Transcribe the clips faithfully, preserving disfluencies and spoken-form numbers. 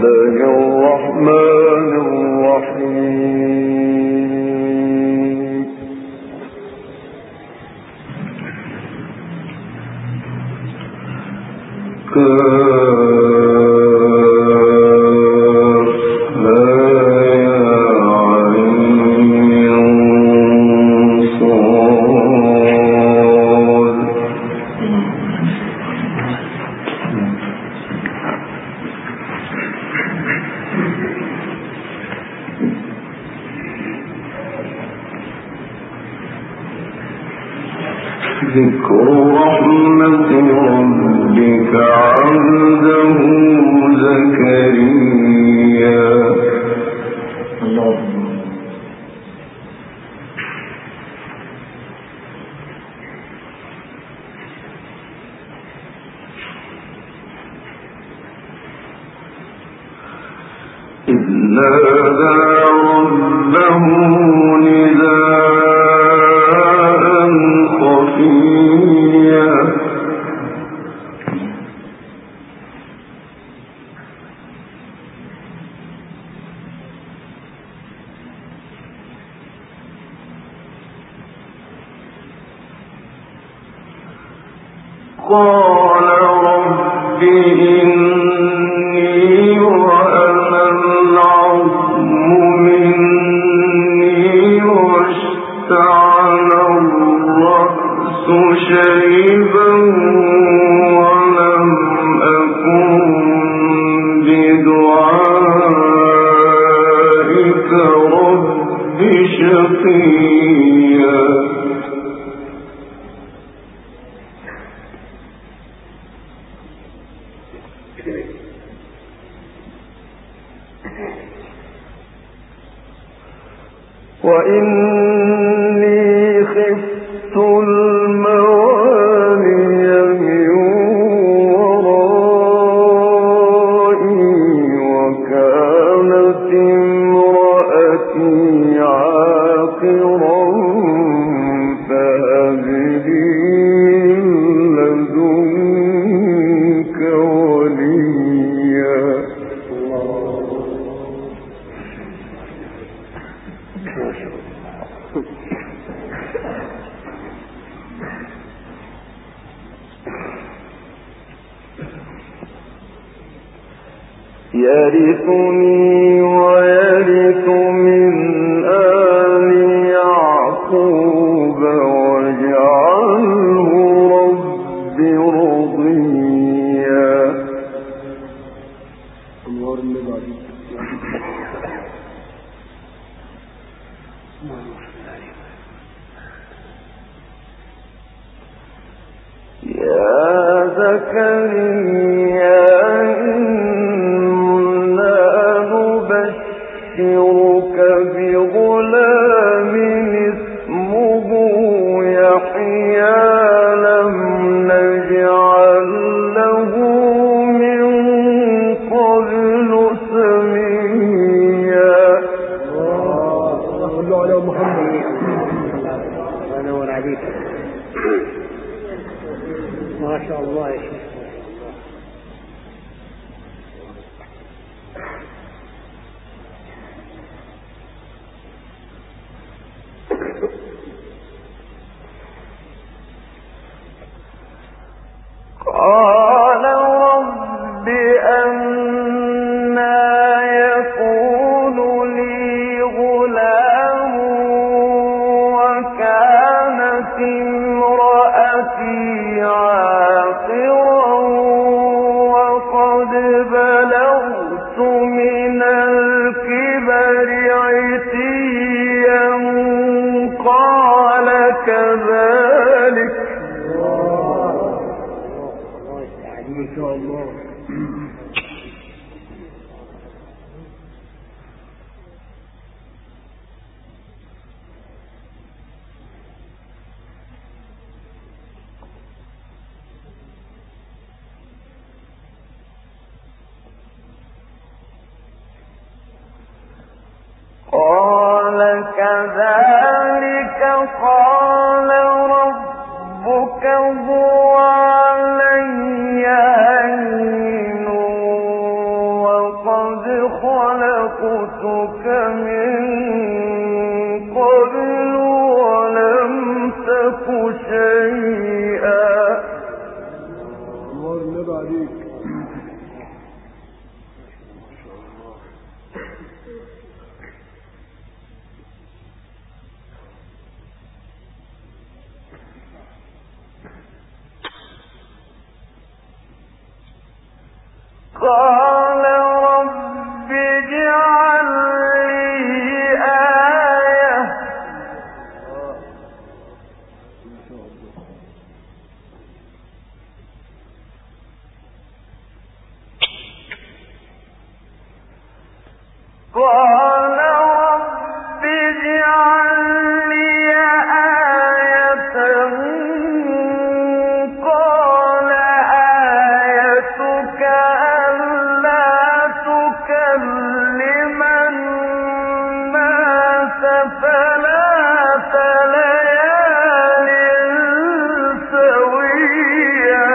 ذكر رحمة ربك عبده زكريا. اللهم إذ نادى ربه نداء خفيا قال رب إني وأنا العظم مني واشتعل الرأس شيبا ولم أكن بدعائك رب شقيا. وإني خفت الموالي من ورائي وكانت امرأتي عاقرا فهب لي من لدنك وليا. يرثني ويرث من آل يعقوب واجعله رب رضيا. يا زكريا نبشرك بغلام اسمه يحيى لم نجعل له من قبل سميا. صلوا على محمد. أنا والعبيد ما شاء الله يا شيخ. قال رب أنى يكون لي غلام وكانت امرأتي عاقرا وقد بلغت من الكبر عتيا قال كذلك. ما شاء الله. قال كذلك قال ربك هو علي هين وقد خلقتك من قبل ولم تك شيئا. الله النبي عليك. قال رب اجعل لي آية قال رب اجعل لي آية قال آيتك ألا تكلم الناس ثلاث ليال سويا.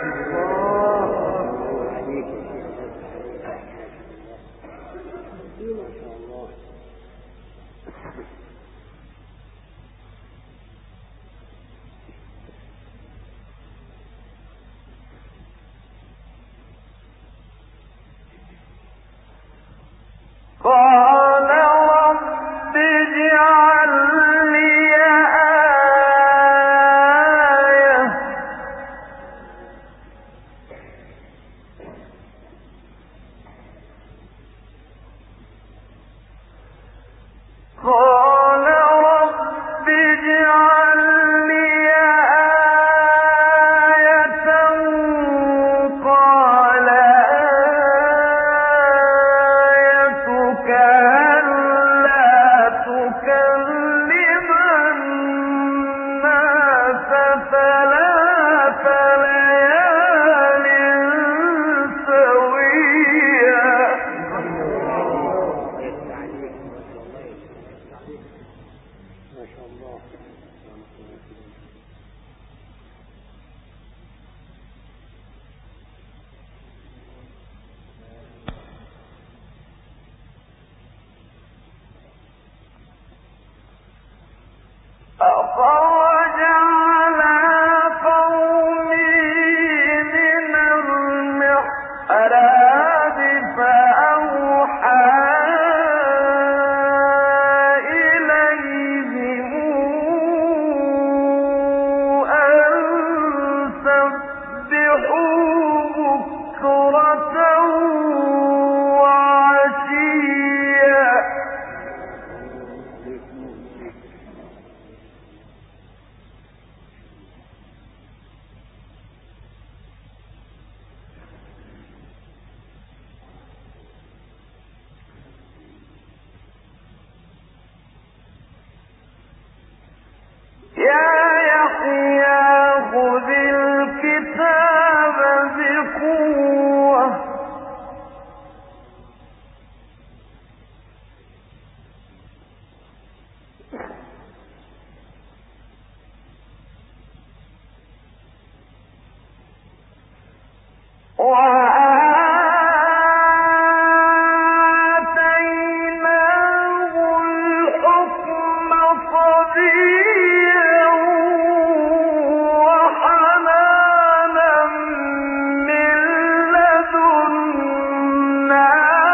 قال رب اجعل لي آية قال رب اجعل لي آية قال آيتك ألا تكلم الناس ثلاث ليال سويا. ما شاء الله. أخرج على قومه من المحراب فأوحى إليهم أن سبحوا بكرة وعشيا. يا يحيى خذ الكتاب بقوة وآتيناه الحكم صبيا وحنانا من لدنا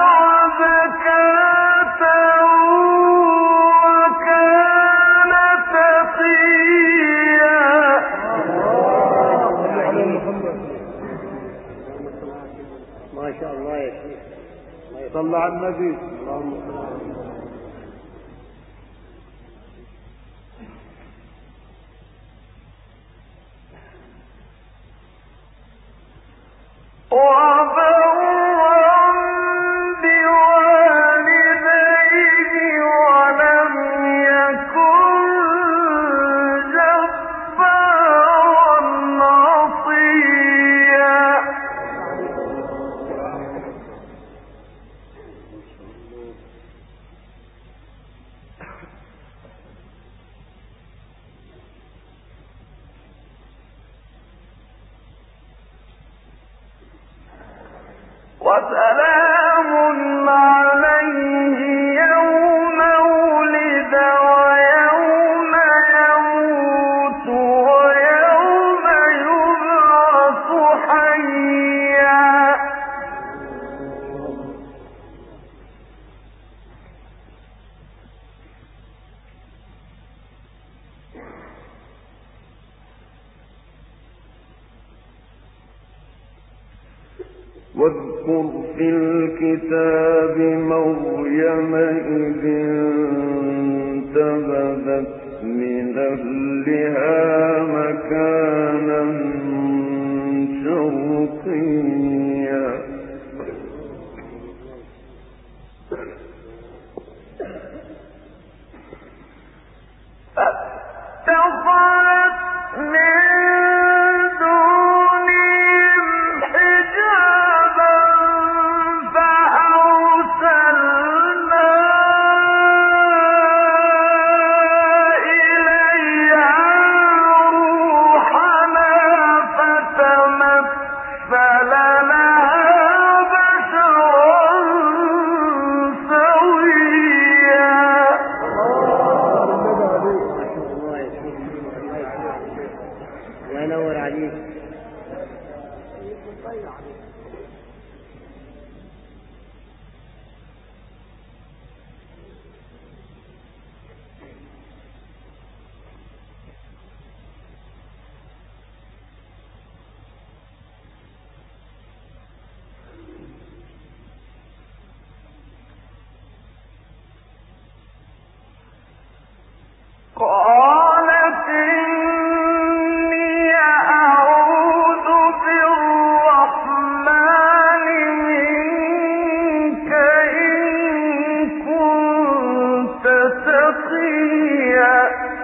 وزكاة وكان تقيا. ما شاء الله يا شيخ. صلى على النبي. اللهم صل على النبي. وبرا بوالديه ولم يكن جبارا عصيا. وسلام عليه واذكر في الكتاب مريم إذ انتبذت من أهلها مكانا شرقيا فاتخذت من دونهم حجابا فأرسلنا إليها روحنا فتمثل لها بشرا سويا. الله ينور عليك. قالت إني أعوذ بالرحمن منك إن كنت تقيا.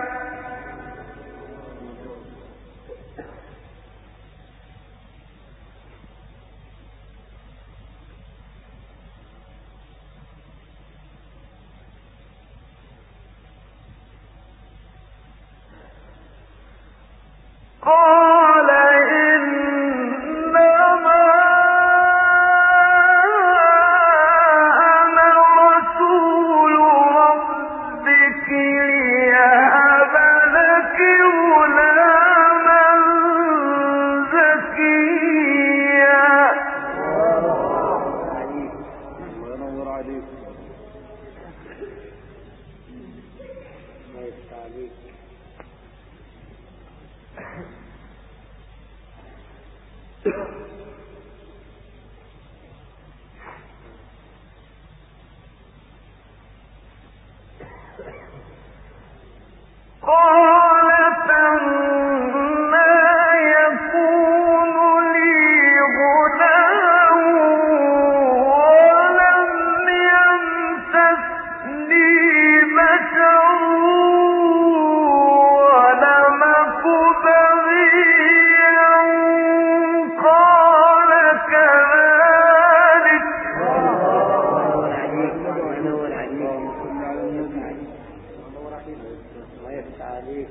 قال إنما أنا رسول ربك ليهب لك غلاما زكيا. الله ينور عليك. الله يفتح عليك. قالت أنى يكون لي غلام ولم يمسسني بشر ولم أك بغيا. قال كذلك. الله ينور عليك. الله يفتح عليك.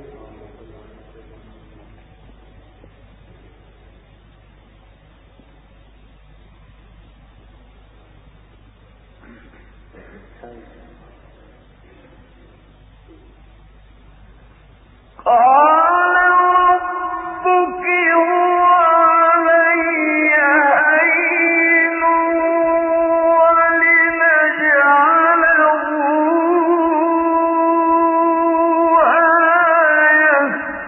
قال ربك هو علي هين ولنجعله آية.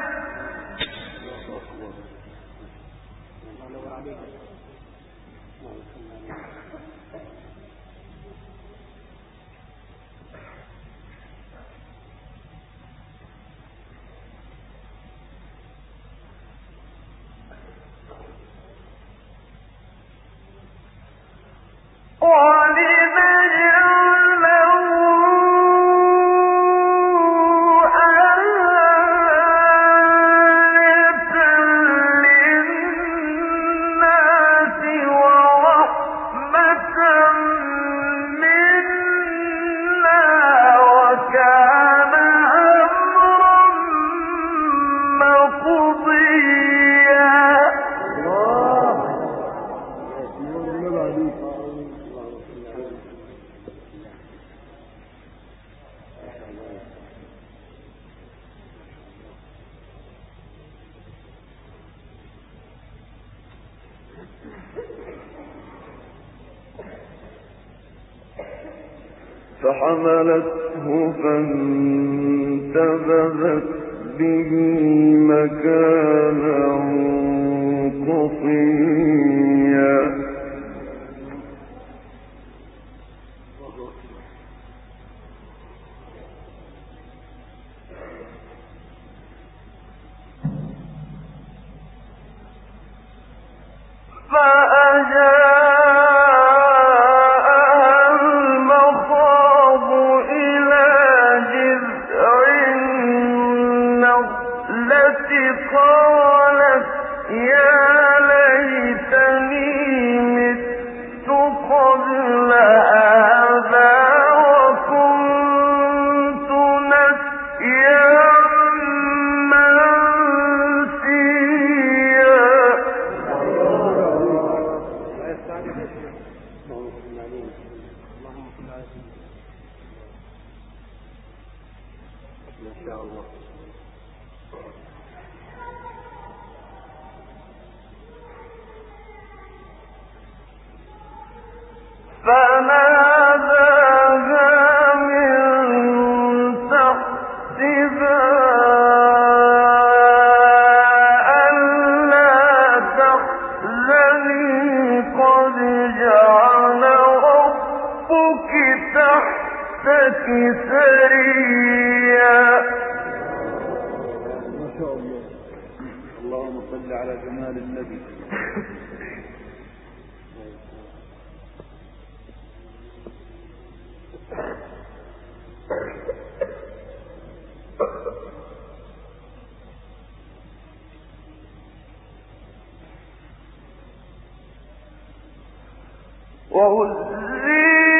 فحملته فانتبذت به مكانا قصيا اللهم صل على سيدنا ما شاء الله. فناداها من تحتها ألا تحزني قد جعل ربك تحتك سريا. ما شاء الله. اللهم صل على جمال النبي. وهزي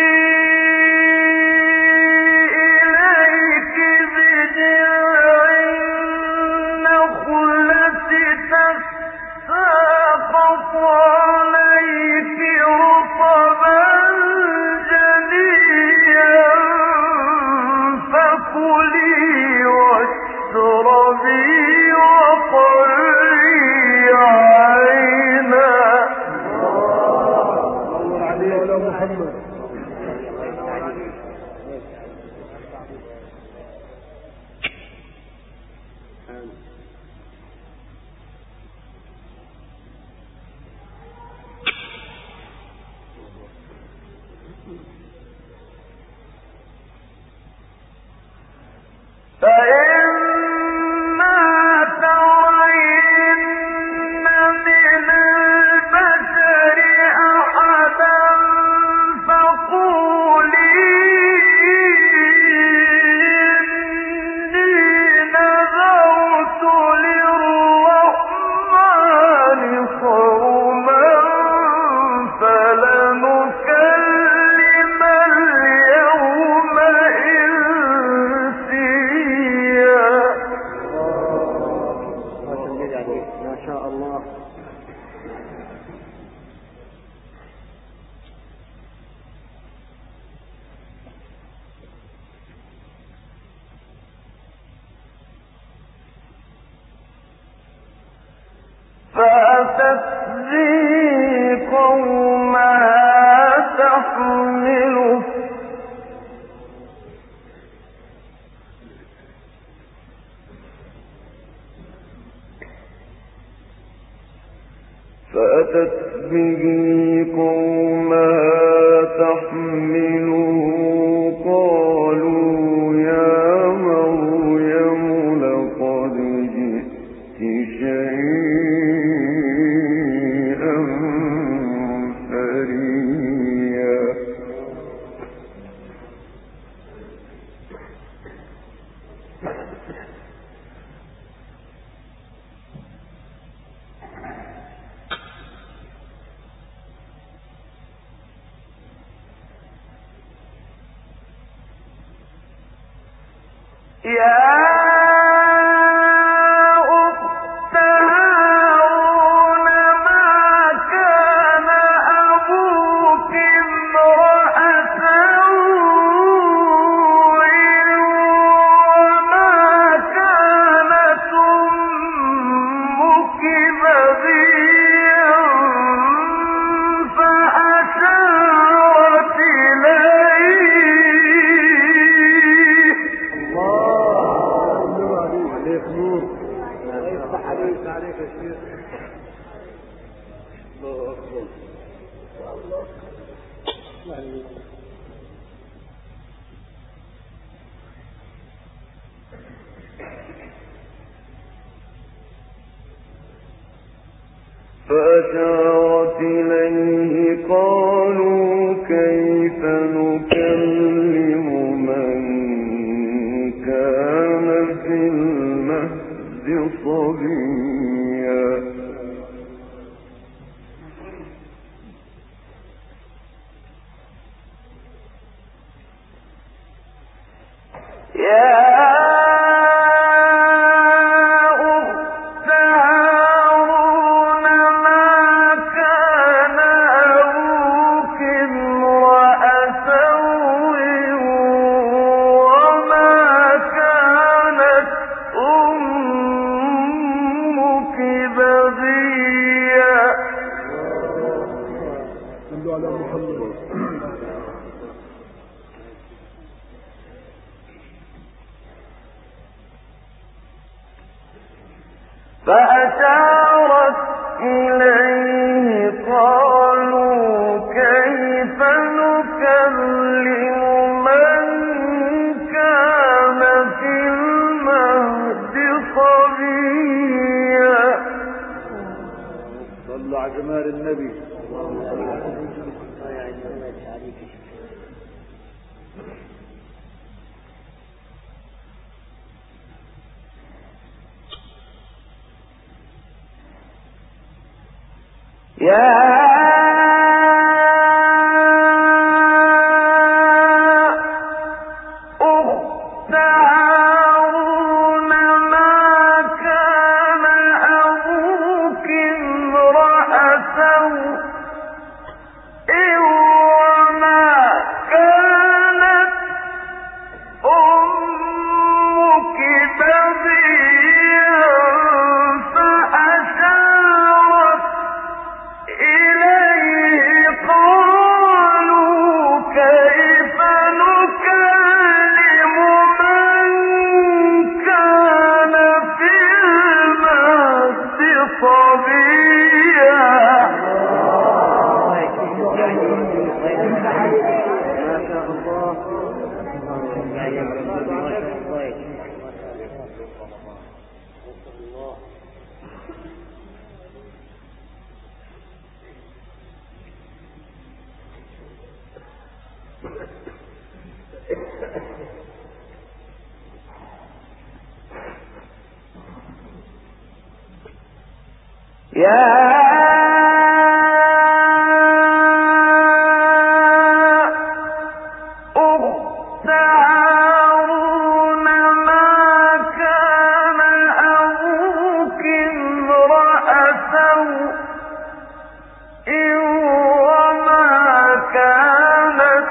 إليك بجذع النخلة تساقط عليك رطبا جنيا فكلي واشربي وقري عينا. محمد فإما ترين من البشر أحدا فقولي إني نذرت للرحمن صوما فلنكلم اليوم إنسيا. ما شاء الله. فأتت به قومها تحمله فأتت به قومها تحمله قالوا يا مريم لقد جئت شيئا فريا. يا أخت هارون ما كان أبوك امرأ سوء وما كانت أمك بغيا فأشارت إليه. عليك نور. يفتح عليك عليك يا شيخ. الله أكبر. فأشارت إليه قالوا كيف نكلم من كان في المهد صبيا. يا أخت هارون ما كان أبوك امرأ فأشارت إليه قالوا كيف نكلم من كان في المهد صبيا. صلوا على جمال النبي. يا أخت هارون ما كان أبوك امرأ سوء وما كانت أمك بغيا فأشارت إليه قالوا كيف نكلم من كان في المهد صبيا. يا أخت هارون ما كان أبوك امرأ سوء وما كانت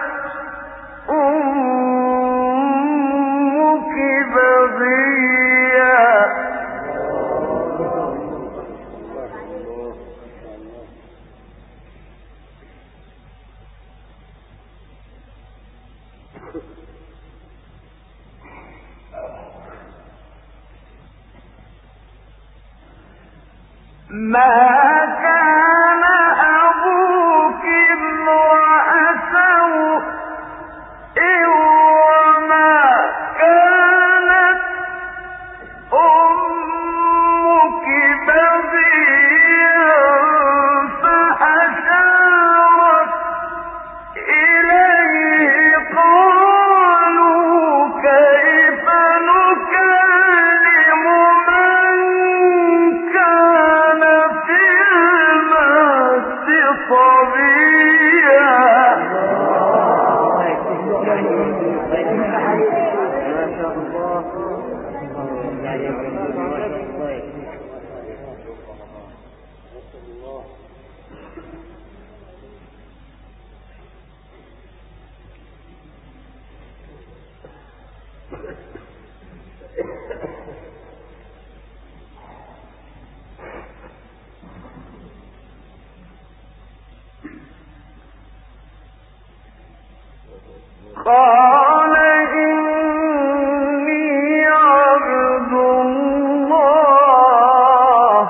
أمك بغيا. ما كان أبوك امرأ سوء وما كانت أمك بغيا فأشارت إليه قالوا كيف نكلم من كان في المهد صبيا. قال إني عبد الله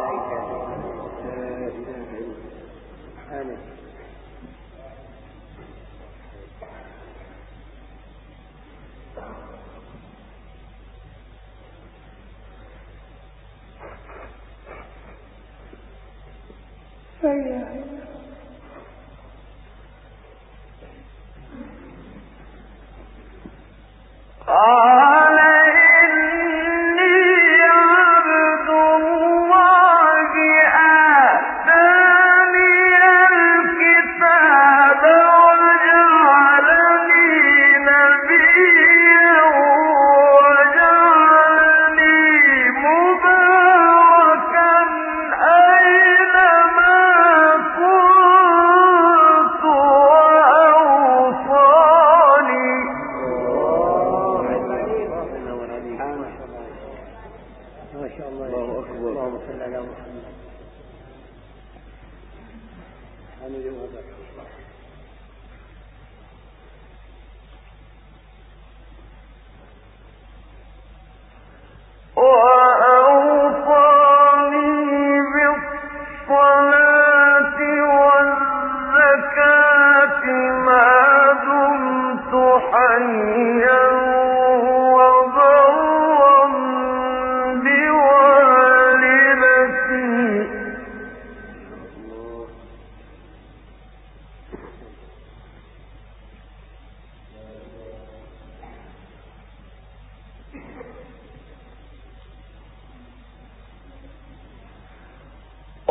قال إني عبد الله آتاني الكتاب وجعلني نبيا وجعلني مباركا أينما كنت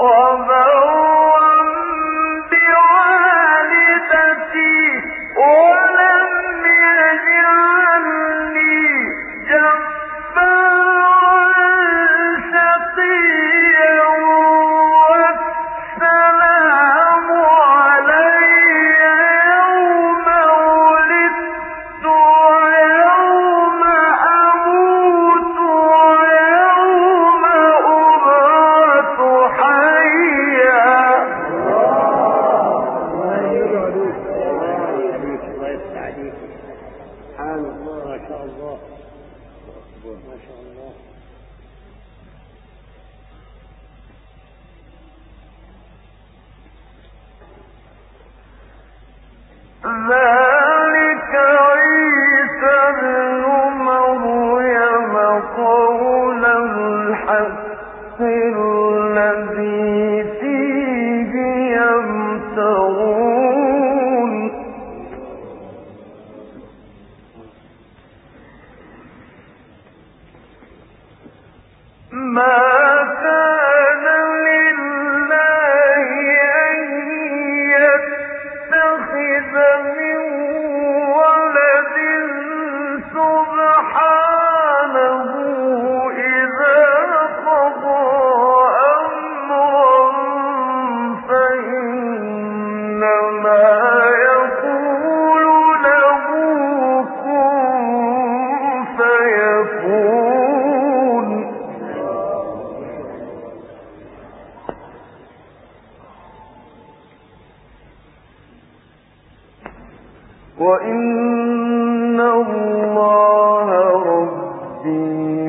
وإن الله ربي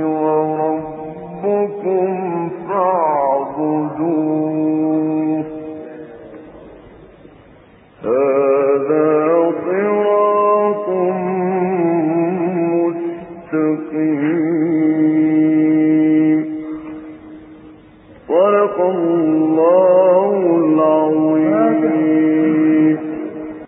وربكم فاعبدوه هذا صراط مستقيم. صدق الله